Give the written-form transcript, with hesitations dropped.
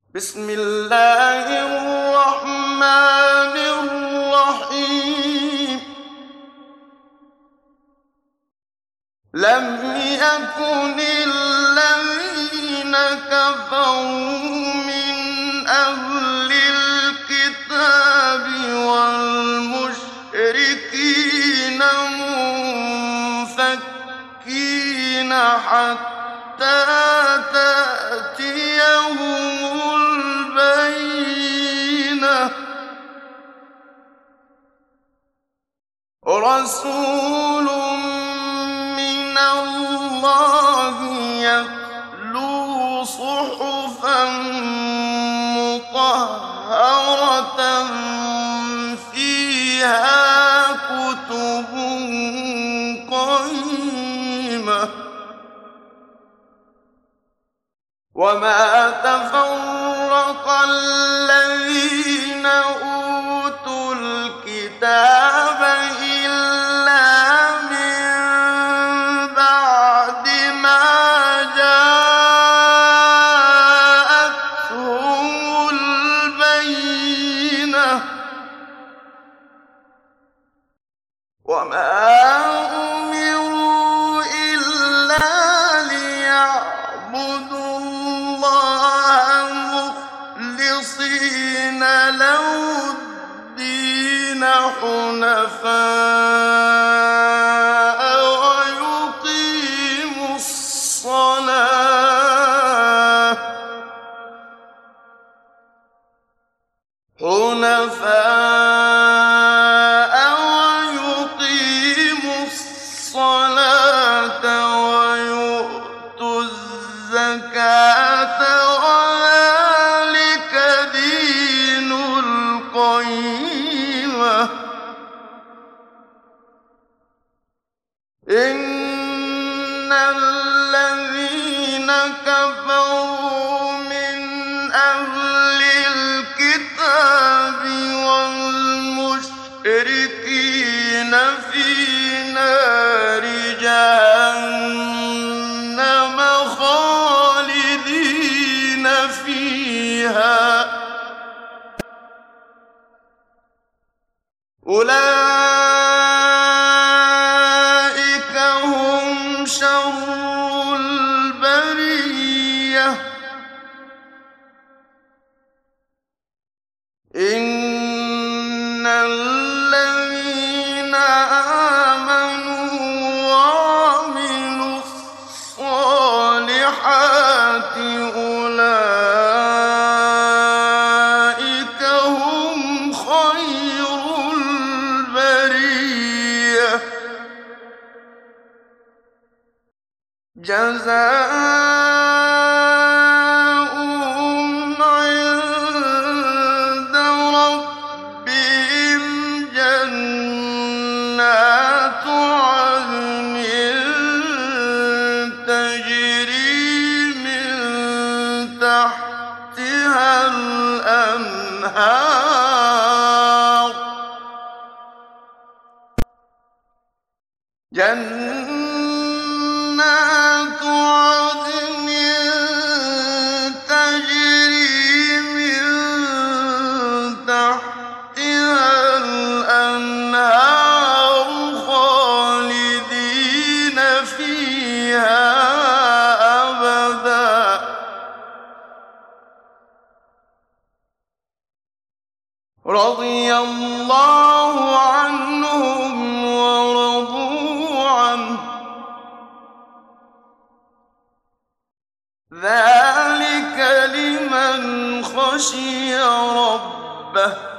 بسم الله الرحمن الرحيم. لم يكن الذين كفروا من أهل الكتاب والمشركين منفكين حتى تأتيهم البينة. رسول من الله يتلو صحفا مطهرة فيها كتب قيمة. وما تفرق الذين أوتوا الكتاب إلا من بعد ما جاءتهم البينة. وما أمروا إلا ليعبدوا الله مخلصين له الدين حنفاء ويقيموا الصلاة ويؤتوا الزكاة وذلك دين القيمة. إن الذين كفروا من أهل الكتاب والمشركين في نار جهنم خالدين فيها. أولئك هم شر البرية. إن الذين آمنوا وعملوا الصالحات أولئك هم خير البرية. جزاؤهم عند ربهم جنات عدن تجري من تحتها الأنهار. جنات عدن تجري من تحتها الأنهار خالدين فيها أبدا. رضي الله عنهم ورضوا عنه. ذلك لمن خشي ربه.